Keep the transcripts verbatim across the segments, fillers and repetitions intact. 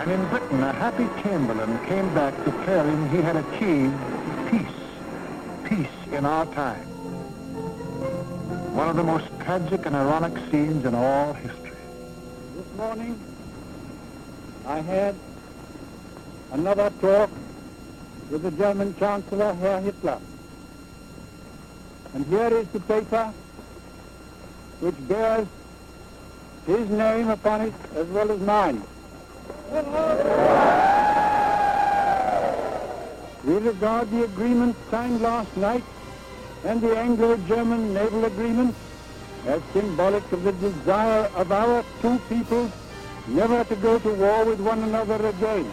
And in Britain, a happy Chamberlain came back declaring he had achieved peace, peace in our time. One of the most tragic and ironic scenes in all history. This morning, I had another talk with the German Chancellor, Herr Hitler. And here is the paper which bears his name upon it as well as mine. We regard the agreement signed last night and the Anglo-German naval agreement as symbolic of the desire of our two peoples never to go to war with one another again.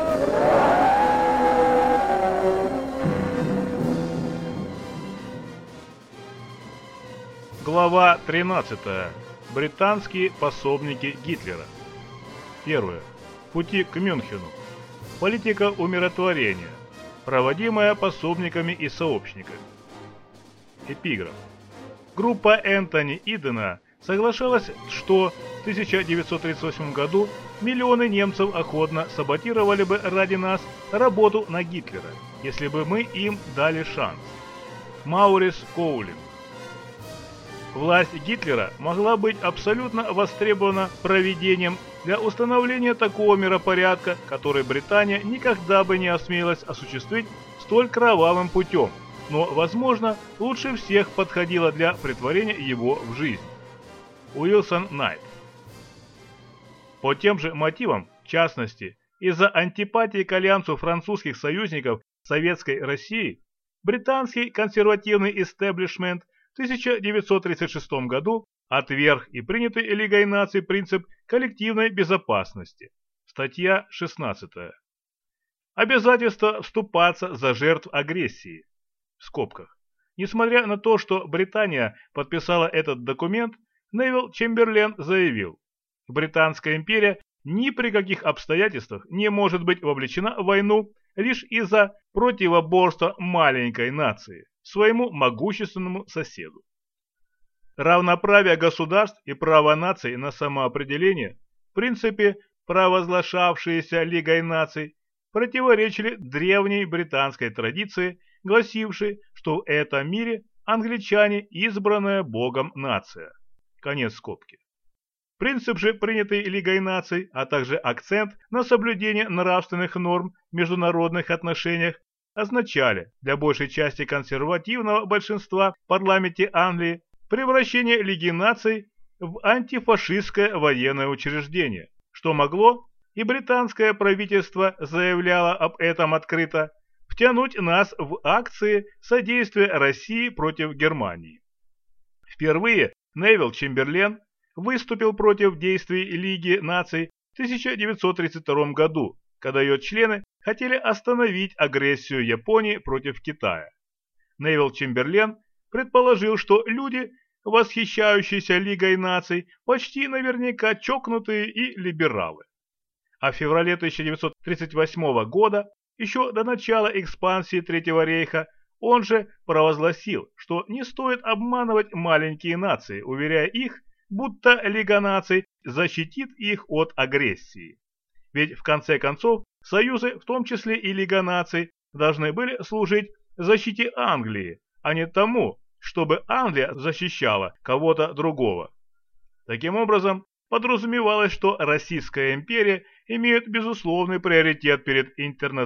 Глава тринадцатая. Британские пособники Гитлера. Первое. Пути к Мюнхену. Политика умиротворения, проводимая пособниками и сообщниками. Эпиграф. Группа Энтони Идена соглашалась, что в тысяча девятьсот тридцать восьмом году миллионы немцев охотно саботировали бы ради нас работу на Гитлера, если бы мы им дали шанс. Маурис Коулин. Власть Гитлера могла быть абсолютно востребована проведением для установления такого миропорядка, который Британия никогда бы не осмелилась осуществить столь кровавым путем, но, возможно, лучше всех подходила для претворения его в жизнь. Уилсон Найт. По тем же мотивам, в частности, из-за антипатии к альянсу французских союзников Советской России, британский консервативный истеблишмент в тысяча девятьсот тридцать шестом году отверг и принятый Лигой наций принцип коллективной безопасности. Статья шестнадцатая. Обязательство вступаться за жертв агрессии. В скобках. Несмотря на то, что Британия подписала этот документ, Невил Чемберлен заявил: Британская империя ни при каких обстоятельствах не может быть вовлечена в войну лишь из-за противоборства маленькой нации своему могущественному соседу. Равноправие государств и право наций на самоопределение, в принципе, провозглашавшиеся Лигой наций, противоречили древней британской традиции, гласившей, что в этом мире англичане избранная Богом нация. Конец скобки. Принцип же, принятый Лигой наций, а также акцент на соблюдение нравственных норм в международных отношениях означали для большей части консервативного большинства в парламенте Англии превращение Лиги наций в антифашистское военное учреждение, что могло, и британское правительство заявляло об этом открыто, втянуть нас в акции содействия России против Германии. Впервые Невил Чемберлен выступил против действий Лиги наций в тысяча девятьсот тридцать втором году, когда ее члены хотели остановить агрессию Японии против Китая. Невил Чемберлен предположил, что люди, восхищающиеся Лигой наций, почти наверняка чокнутые и либералы. А в феврале тысяча девятьсот тридцать восьмого года, еще до начала экспансии Третьего рейха, он же провозгласил, что не стоит обманывать маленькие нации, уверяя их, будто Лига наций защитит их от агрессии. Ведь в конце концов союзы, в том числе и Лига наций, должны были служить защите Англии, а не тому, чтобы Англия защищала кого-то другого. Таким образом, подразумевалось, что Российская империя имеет безусловный приоритет перед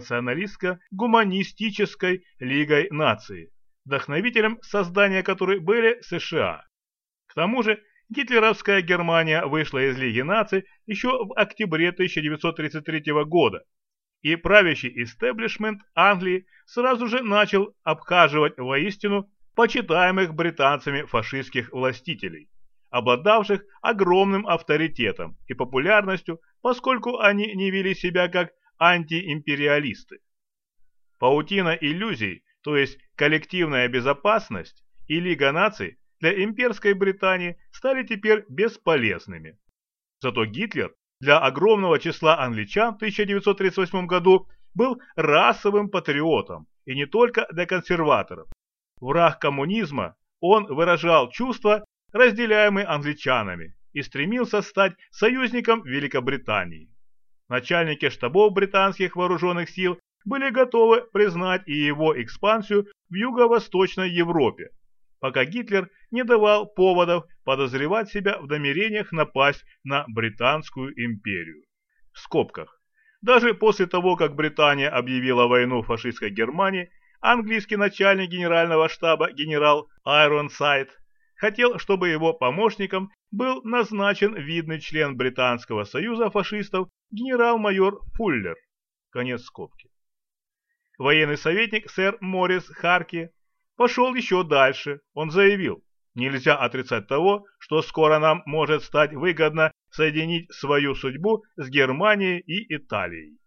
интернационалистско-гуманистической Лигой наций, вдохновителем создания которой были США. К тому же, гитлеровская Германия вышла из Лиги наций еще в октябре тысяча девятьсот тридцать третьего года, и правящий истеблишмент Англии сразу же начал обхаживать воистину почитаемых британцами фашистских властителей, обладавших огромным авторитетом и популярностью, поскольку они не вели себя как антиимпериалисты. Паутина иллюзий, то есть коллективная безопасность и Лига наций, для имперской Британии стали теперь бесполезными. Зато Гитлер для огромного числа англичан в тысяча девятьсот тридцать восьмом году был расовым патриотом, и не только для консерваторов. Враг коммунизма, он выражал чувства, разделяемые англичанами, и стремился стать союзником Великобритании. Начальники штабов британских вооруженных сил были готовы признать и его экспансию в Юго-Восточной Европе, пока Гитлер не давал поводов подозревать себя в намерениях напасть на Британскую империю. В скобках. Даже после того, как Британия объявила войну фашистской Германии, английский начальник генерального штаба генерал Айронсайд хотел, чтобы его помощником был назначен видный член Британского союза фашистов генерал-майор Фуллер. Конец скобки. Военный советник сэр Моррис Харки пошел еще дальше. Он заявил: нельзя отрицать того, что скоро нам может стать выгодно соединить свою судьбу с Германией и Италией.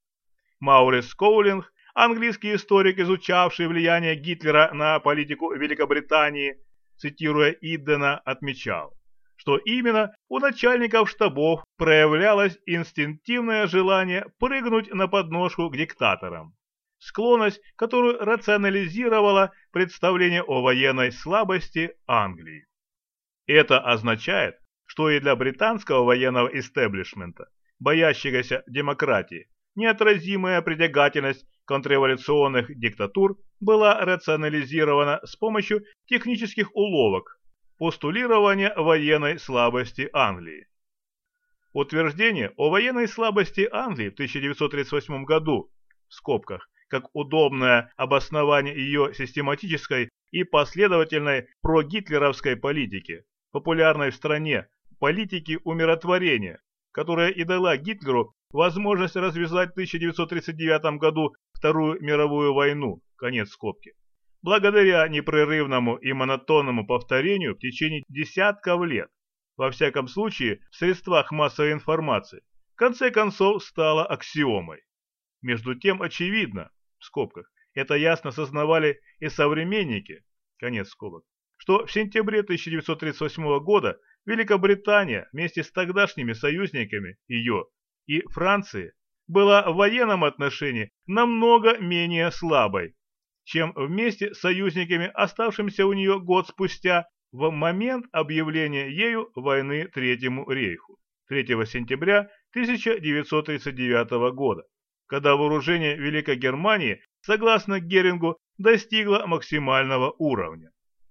Маурис Коулинг, английский историк, изучавший влияние Гитлера на политику Великобритании, цитируя Иддена, отмечал, что именно у начальников штабов проявлялось инстинктивное желание прыгнуть на подножку к диктаторам, склонность, которую рационализировало представление о военной слабости Англии. Это означает, что и для британского военного истеблишмента, боящегося демократии, неотразимая притягательность контрреволюционных диктатур была рационализирована с помощью технических уловок, постулирования военной слабости Англии. Утверждение о военной слабости Англии в тысяча девятьсот тридцать восьмом году, в скобках, как удобное обоснование ее систематической и последовательной прогитлеровской политики, популярной в стране политики умиротворения, которая и дала Гитлеру возможность развязать в тысяча девятьсот тридцать девятом году Вторую мировую войну, конец скобки, благодаря непрерывному и монотонному повторению в течение десятков лет, во всяком случае в средствах массовой информации, в конце концов стала аксиомой. Между тем очевидно, в скобках, это ясно сознавали и современники, конец скобок, что в сентябре тысяча девятьсот тридцать восьмого года Великобритания вместе с тогдашними союзниками ее и Францией была в военном отношении намного менее слабой, чем вместе с союзниками, оставшимися у нее год спустя, в момент объявления ею войны Третьему рейху, третьего сентября тысяча девятьсот тридцать девятого года, когда вооружение Великой Германии, согласно Герингу, достигло максимального уровня.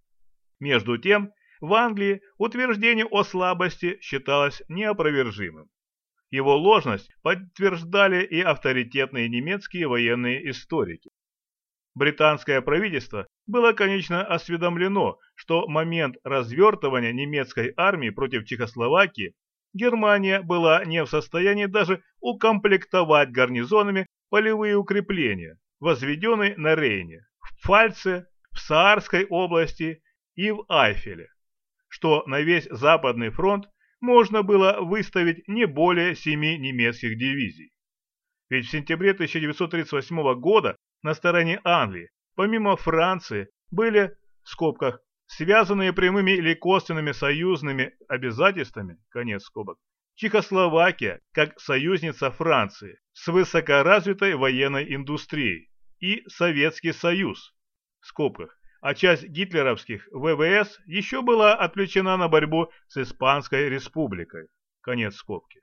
Между тем, в Англии утверждение о слабости считалось неопровержимым. Его ложность подтверждали и авторитетные немецкие военные историки. Британское правительство было, конечно, осведомлено, что в момент развертывания немецкой армии против Чехословакии Германия была не в состоянии даже укомплектовать гарнизонами полевые укрепления, возведенные на Рейне, в Пфальце, в Саарской области и в Айфеле, что на весь Западный фронт можно было выставить не более семи немецких дивизий. Ведь в сентябре тысяча девятьсот тридцать восьмого года на стороне Англии, помимо Франции, были, в скобках, связанные прямыми или косвенными союзными обязательствами, конец скобок, Чехословакия как союзница Франции с высокоразвитой военной индустрией и Советский Союз, в скобках, а часть гитлеровских ВВС еще была отвлечена на борьбу с Испанской республикой. Конец скобки.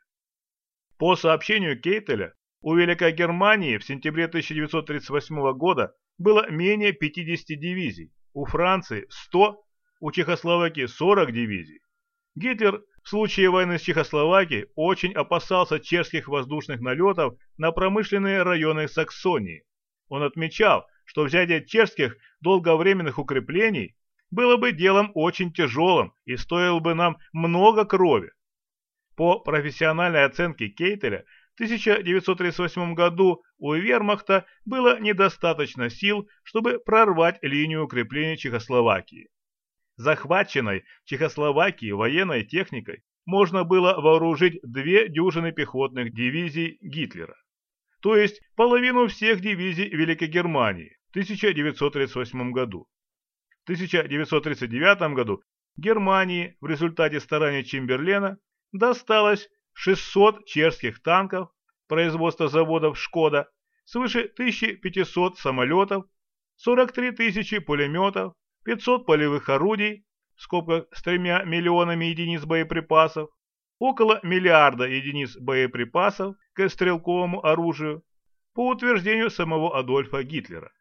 По сообщению Кейтеля, у Великой Германии в сентябре тысяча девятьсот тридцать восьмого года было менее пятидесяти дивизий, у Франции сто, у Чехословакии сорок дивизий. Гитлер в случае войны с Чехословакией очень опасался чешских воздушных налетов на промышленные районы Саксонии. Он отмечал, что взятие чешских долговременных укреплений было бы делом очень тяжелым и стоило бы нам много крови. По профессиональной оценке Кейтеля, в тысяча девятьсот тридцать восьмом году у вермахта было недостаточно сил, чтобы прорвать линию укреплений Чехословакии. Захваченной Чехословакии военной техникой можно было вооружить две дюжины пехотных дивизий Гитлера, то есть половину всех дивизий Великой Германии в тысяча девятьсот тридцать восьмом году. В тысяча девятьсот тридцать девятом году Германии в результате стараний Чемберлена досталось шестьсот чешских танков производства заводов «Шкода», свыше тысячи пятисот самолетов, сорок три тысячи пулеметов, пятьсот полевых орудий, в скобках с тремя миллионами единиц боеприпасов, около миллиарда единиц боеприпасов к стрелковому оружию, по утверждению самого Адольфа Гитлера.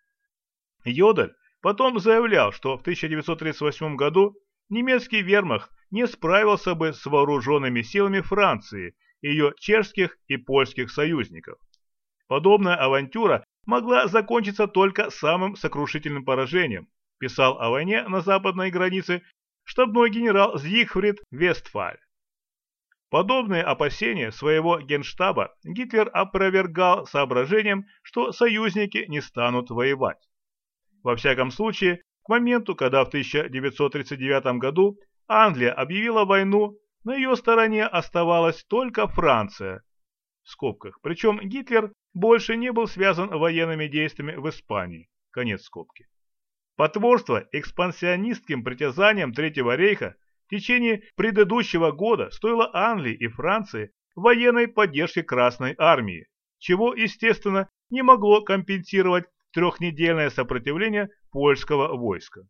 Йодель потом заявлял, что в тысяча девятьсот тридцать восьмом году немецкий вермахт не справился бы с вооруженными силами Франции и ее чешских и польских союзников. Подобная авантюра могла закончиться только самым сокрушительным поражением, писал о войне на западной границе штабной генерал Зигфрид Вестфаль. Подобные опасения своего генштаба Гитлер опровергал соображением, что союзники не станут воевать. Во всяком случае, к моменту, когда в тысяча девятьсот тридцать девятом году Англия объявила войну, на ее стороне оставалась только Франция, в скобках, причем Гитлер больше не был связан военными действиями в Испании, конец скобки. Потворство экспансионистским притязаниям Третьего рейха в течение предыдущего года стоило Англии и Франции военной поддержки Красной армии, чего, естественно, не могло компенсировать трехнедельное сопротивление польского войска.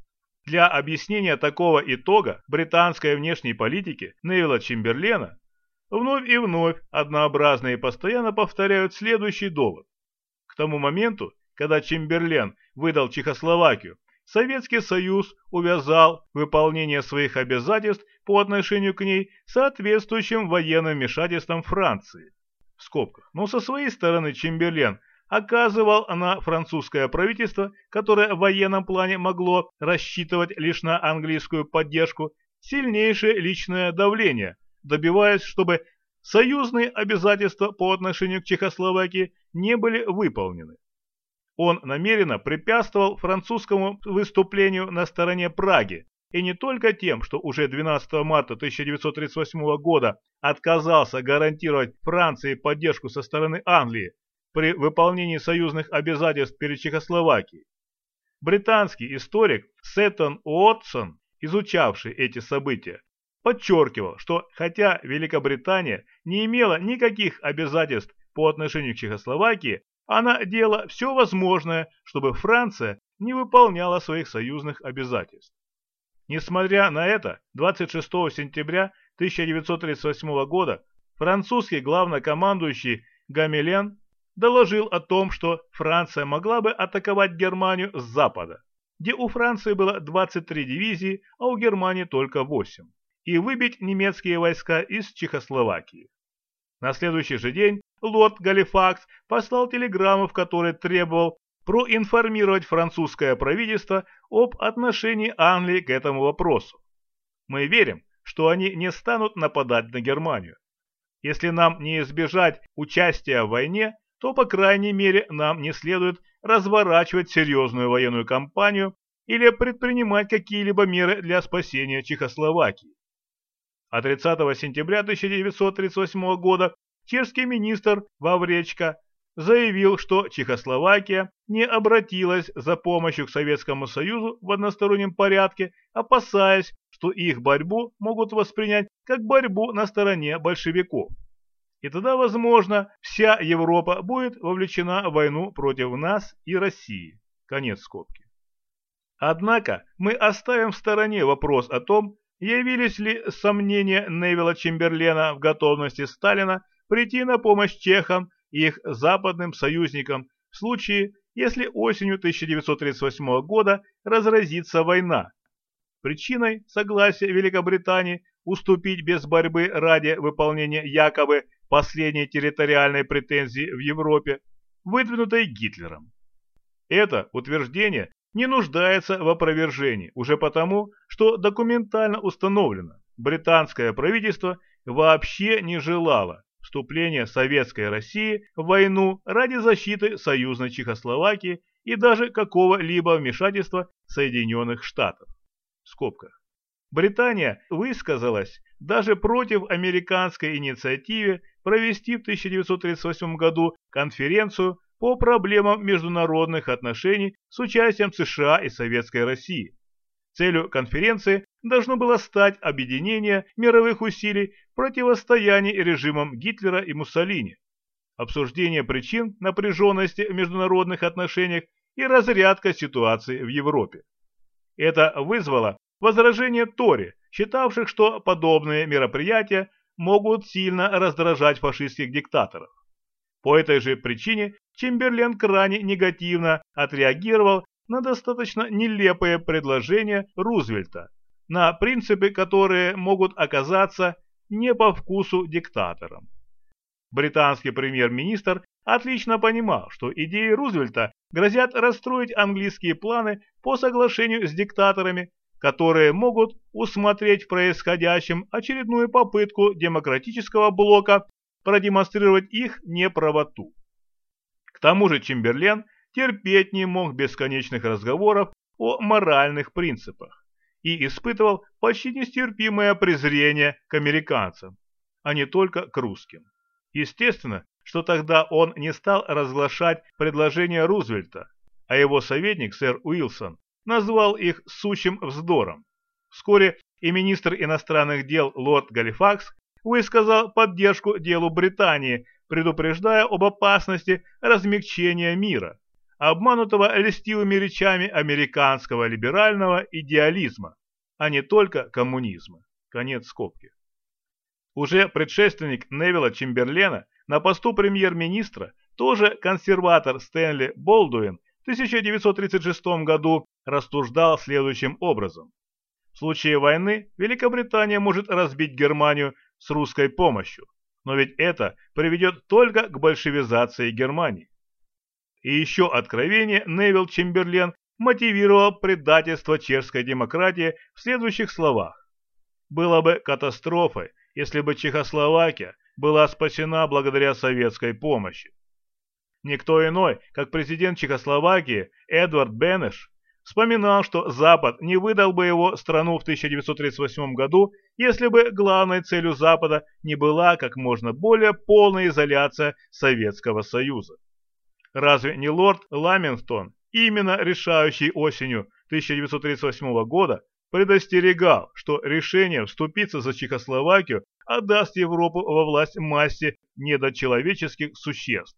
Для объяснения такого итога британской внешней политики Невилла Чемберлена вновь и вновь однообразно и постоянно повторяют следующий довод. К тому моменту, когда Чемберлен выдал Чехословакию, Советский Союз увязал выполнение своих обязательств по отношению к ней соответствующим военным вмешательством Франции. В скобках. Но со своей стороны Чемберлен оказывал на французское правительство, которое в военном плане могло рассчитывать лишь на английскую поддержку, сильнейшее личное давление, добиваясь, чтобы союзные обязательства по отношению к Чехословакии не были выполнены. Он намеренно препятствовал французскому выступлению на стороне Праги, и не только тем, что уже двенадцатого марта тысяча девятьсот тридцать восьмого года отказался гарантировать Франции поддержку со стороны Англии при выполнении союзных обязательств перед Чехословакией. Британский историк Сеттон Уотсон, изучавший эти события, подчеркивал, что хотя Великобритания не имела никаких обязательств по отношению к Чехословакии, она делала все возможное, чтобы Франция не выполняла своих союзных обязательств. Несмотря на это, двадцать шестого сентября тысяча девятьсот тридцать восьмого года французский главнокомандующий Гамилен доложил о том, что Франция могла бы атаковать Германию с запада, где у Франции было двадцать три дивизии, а у Германии только восемь, и выбить немецкие войска из Чехословакии. На следующий же день лорд Галифакс послал телеграмму, в которой требовал проинформировать французское правительство об отношении Англии к этому вопросу. Мы верим, что они не станут нападать на Германию. Если нам не избежать участия в войне, то, по крайней мере, нам не следует разворачивать серьезную военную кампанию или предпринимать какие-либо меры для спасения Чехословакии. А тридцатого сентября тысяча девятьсот тридцать восьмого года чешский министр Вавречка заявил, что Чехословакия не обратилась за помощью к Советскому Союзу в одностороннем порядке, опасаясь, что их борьбу могут воспринять как борьбу на стороне большевиков. И тогда, возможно, вся Европа будет вовлечена в войну против нас и России. Конец скобки. Однако мы оставим в стороне вопрос о том, явились ли сомнения Невилла Чемберлена в готовности Сталина прийти на помощь чехам и их западным союзникам в случае, если осенью тысяча девятьсот тридцать восьмого года разразится война. Причиной согласия Великобритании уступить без борьбы ради выполнения якобы последней территориальной претензии в Европе, выдвинутой Гитлером. Это утверждение не нуждается в опровержении уже потому, что документально установлено, британское правительство вообще не желало вступления Советской России в войну ради защиты союзной Чехословакии и даже какого-либо вмешательства Соединенных Штатов. В скобках. Британия высказалась даже против американской инициативы провести в тысяча девятьсот тридцать восьмом году конференцию по проблемам международных отношений с участием США и Советской России. Целью конференции должно было стать объединение мировых усилий в противостоянии режимам Гитлера и Муссолини, обсуждение причин напряженности в международных отношениях и разрядка ситуации в Европе. Это вызвало возражение Тори, считавших, что подобные мероприятия могут сильно раздражать фашистских диктаторов. По этой же причине Чемберлен крайне негативно отреагировал на достаточно нелепые предложения Рузвельта, на принципы, которые могут оказаться не по вкусу диктаторам. Британский премьер-министр отлично понимал, что идеи Рузвельта грозят расстроить английские планы по соглашению с диктаторами, которые могут усмотреть в происходящем очередную попытку демократического блока продемонстрировать их неправоту. К тому же Чемберлен терпеть не мог бесконечных разговоров о моральных принципах и испытывал почти нестерпимое презрение к американцам, а не только к русским. Естественно, что тогда он не стал разглашать предложения Рузвельта, а его советник сэр Уилсон назвал их сущим вздором. Вскоре и министр иностранных дел лорд Галифакс высказал поддержку делу Британии, предупреждая об опасности размягчения мира, обманутого льстивыми речами американского либерального идеализма, а не только коммунизма. Конец скобки. Уже предшественник Невилла Чемберлена на посту премьер-министра, тоже консерватор Стэнли Болдуин, в тысяча девятьсот тридцать шестом году рассуждал следующим образом. В случае войны Великобритания может разбить Германию с русской помощью, но ведь это приведет только к большевизации Германии. И еще откровение Невилл Чемберлен мотивировал предательство чешской демократии в следующих словах. Было бы катастрофой, если бы Чехословакия была спасена благодаря советской помощи. Никто иной, как президент Чехословакии Эдвард Бенеш, вспоминал, что Запад не выдал бы его страну в тысяча девятьсот тридцать восьмом году, если бы главной целью Запада не была как можно более полная изоляция Советского Союза. Разве не лорд Ламингтон, именно решающий осенью тысяча девятьсот тридцать восьмого года, предостерегал, что решение вступиться за Чехословакию отдаст Европу во власть массе недочеловеческих существ?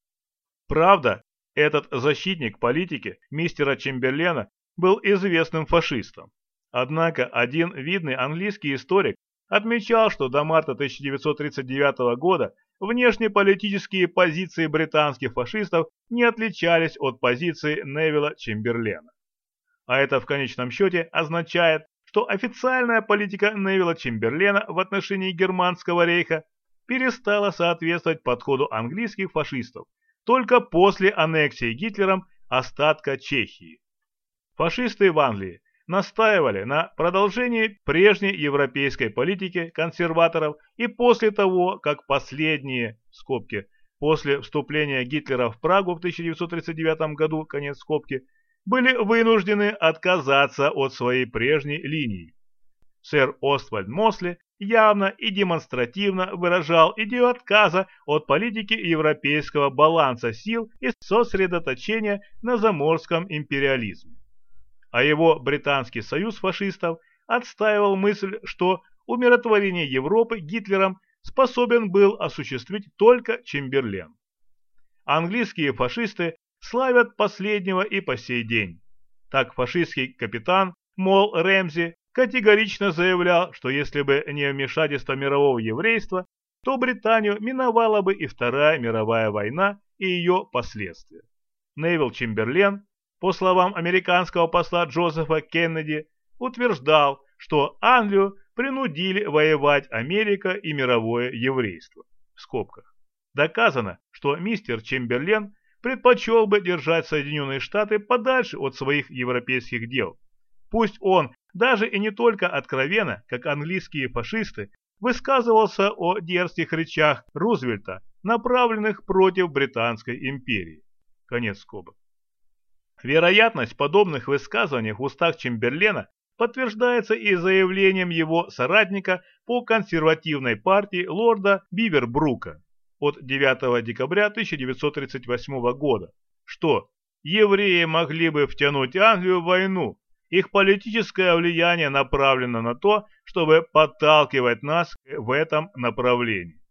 Правда, этот защитник политики мистера Чемберлена был известным фашистом. Однако один видный английский историк отмечал, что до марта тысяча девятьсот тридцать девятого года внешнеполитические позиции британских фашистов не отличались от позиции Невилла Чемберлена. А это в конечном счете означает, что официальная политика Невилла Чемберлена в отношении Германского рейха перестала соответствовать подходу английских фашистов только после аннексии Гитлером остатка Чехии. Фашисты в Англии настаивали на продолжении прежней европейской политики консерваторов и после того, как последние, скобки, после вступления Гитлера в Прагу в тысяча девятьсот тридцать девятом году, конец скобки, были вынуждены отказаться от своей прежней линии. Сэр Оствальд Мосли явно и демонстративно выражал идею отказа от политики европейского баланса сил и сосредоточения на заморском империализме. А его британский союз фашистов отстаивал мысль, что умиротворение Европы Гитлером способен был осуществить только Чемберлен. Английские фашисты славят последнего и по сей день. Так фашистский капитан Мол Рэмзи категорично заявлял, что если бы не вмешательство мирового еврейства, то Британию миновала бы и Вторая мировая война и ее последствия. Невилл Чемберлен, по словам американского посла Джозефа Кеннеди, утверждал, что Англию принудили воевать Америка и мировое еврейство. В скобках. Доказано, что мистер Чемберлен предпочел бы держать Соединенные Штаты подальше от своих европейских дел. Пусть он даже и не только откровенно, как английские фашисты, высказывался о дерзких речах Рузвельта, направленных против Британской империи. Конец скобок. Вероятность подобных высказываний в устах Чемберлена подтверждается и заявлением его соратника по консервативной партии лорда Бивербрука от девятого декабря тысяча девятьсот тридцать восьмого года, что евреи могли бы втянуть Англию в войну. Их политическое влияние направлено на то, чтобы подталкивать нас в этом направлении.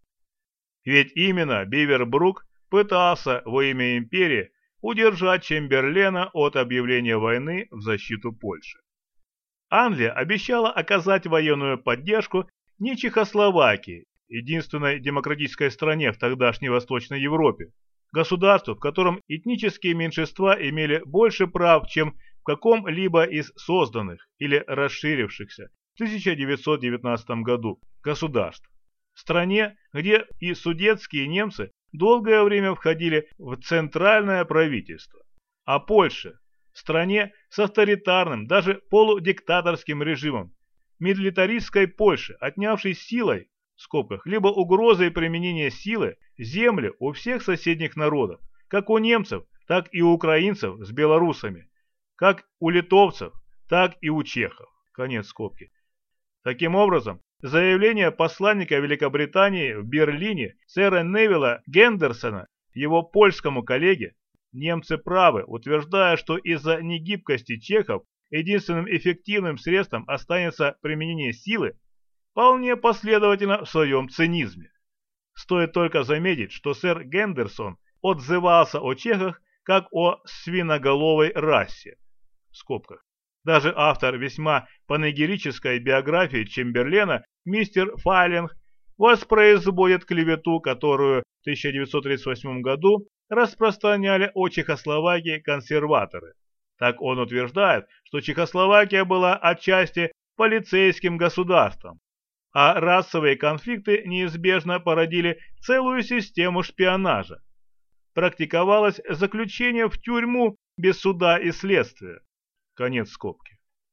Ведь именно Бивербрук пытался во имя империи удержать Чемберлена от объявления войны в защиту Польши. Англия обещала оказать военную поддержку не Чехословакии единственной демократической стране в тогдашней Восточной Европе, государству, в котором этнические меньшинства имели больше прав, чем в каком-либо из созданных или расширившихся в тысяча девятьсот девятнадцатом году государств. Стране, где и судетские немцы долгое время входили в центральное правительство, а Польше, стране с авторитарным, даже полудиктаторским режимом, милитаристской Польши, отнявшей силой, в скобках, либо угрозой применения силы, земли у всех соседних народов, как у немцев, так и у украинцев с белорусами, как у литовцев, так и у чехов. Конец скобки. Таким образом, заявление посланника Великобритании в Берлине сэра Невилла Гендерсона его польскому коллеге, немцы правы, утверждая, что из-за негибкости чехов единственным эффективным средством останется применение силы, вполне последовательно в своем цинизме. Стоит только заметить, что сэр Гендерсон отзывался о чехах как о свиноголовой расе, в скобках. Даже автор весьма панегирической биографии Чемберлена, мистер Файлинг, воспроизводит клевету, которую в тысяча девятьсот тридцать восьмом году распространяли о Чехословакии консерваторы. Так он утверждает, что Чехословакия была отчасти полицейским государством, а расовые конфликты неизбежно породили целую систему шпионажа. Практиковалось заключение в тюрьму без суда и следствия. Конец скобки.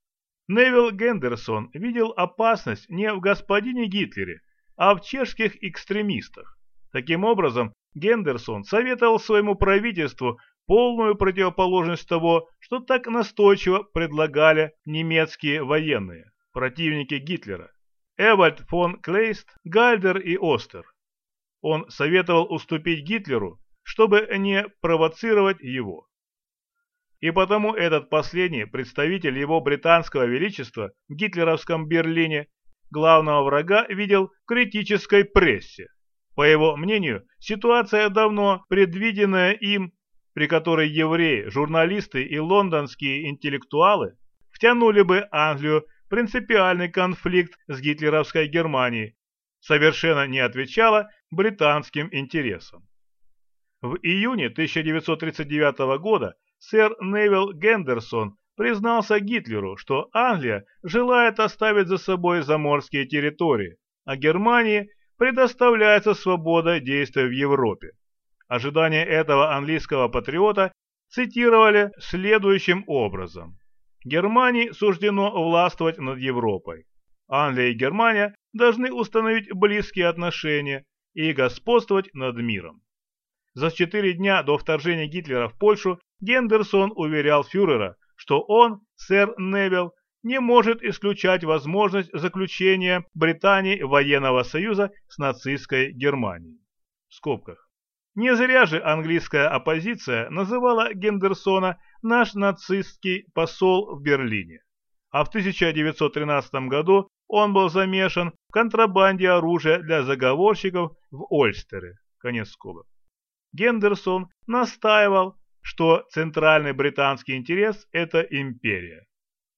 Невилл Гендерсон видел опасность не в господине Гитлере, а в чешских экстремистах. Таким образом, Гендерсон советовал своему правительству полную противоположность того, что так настойчиво предлагали немецкие военные, противники Гитлера, Эвальд фон Клейст, Гальдер и Остер. Он советовал уступить Гитлеру, чтобы не провоцировать его. И потому этот последний представитель его британского величества в гитлеровском Берлине главного врага видел в критической прессе. По его мнению, ситуация, давно предвиденная им, при которой евреи, журналисты и лондонские интеллектуалы втянули бы Англию в принципиальный конфликт с гитлеровской Германией, совершенно не отвечала британским интересам. В июне тысяча девятьсот тридцать девятого года сэр Невилл Гендерсон признался Гитлеру, что Англия желает оставить за собой заморские территории, а Германии предоставляется свобода действий в Европе. Ожидания этого английского патриота цитировали следующим образом. Германии суждено властвовать над Европой. Англия и Германия должны установить близкие отношения и господствовать над миром. За четыре дня до вторжения Гитлера в Польшу Гендерсон уверял фюрера, что он, сэр Невилл, не может исключать возможность заключения Британии военного союза с нацистской Германией. В скобках. Не зря же английская оппозиция называла Гендерсона «наш нацистский посол в Берлине», а в тысяча девятьсот тринадцатом году он был замешан в контрабанде оружия для заговорщиков в Ольстере. Конец скобок. Гендерсон настаивал, что центральный британский интерес – это империя.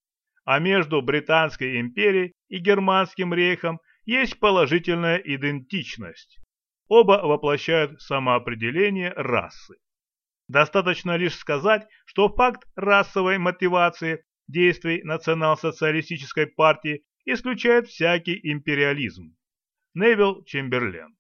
А между Британской империей и Германским рейхом есть положительная идентичность. Оба воплощают самоопределение расы. Достаточно лишь сказать, что факт расовой мотивации действий национал-социалистической партии исключает всякий империализм. Невилл Чемберлен.